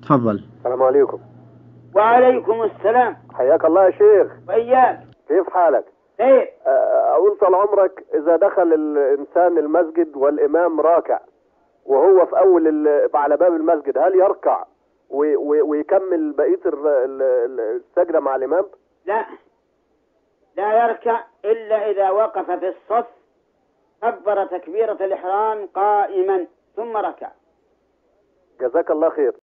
تفضل. السلام عليكم. وعليكم السلام. حياك الله يا شيخ. وإياك. كيف حالك؟ خير. أقول طال عمرك، إذا دخل الإنسان المسجد والإمام راكع وهو في أول على باب المسجد، هل يركع ويكمل بقية السجدة مع الإمام؟ لا، لا يركع إلا إذا وقف في الصف كبر تكبيرة الإحرام قائما ثم ركع. جزاك الله خير.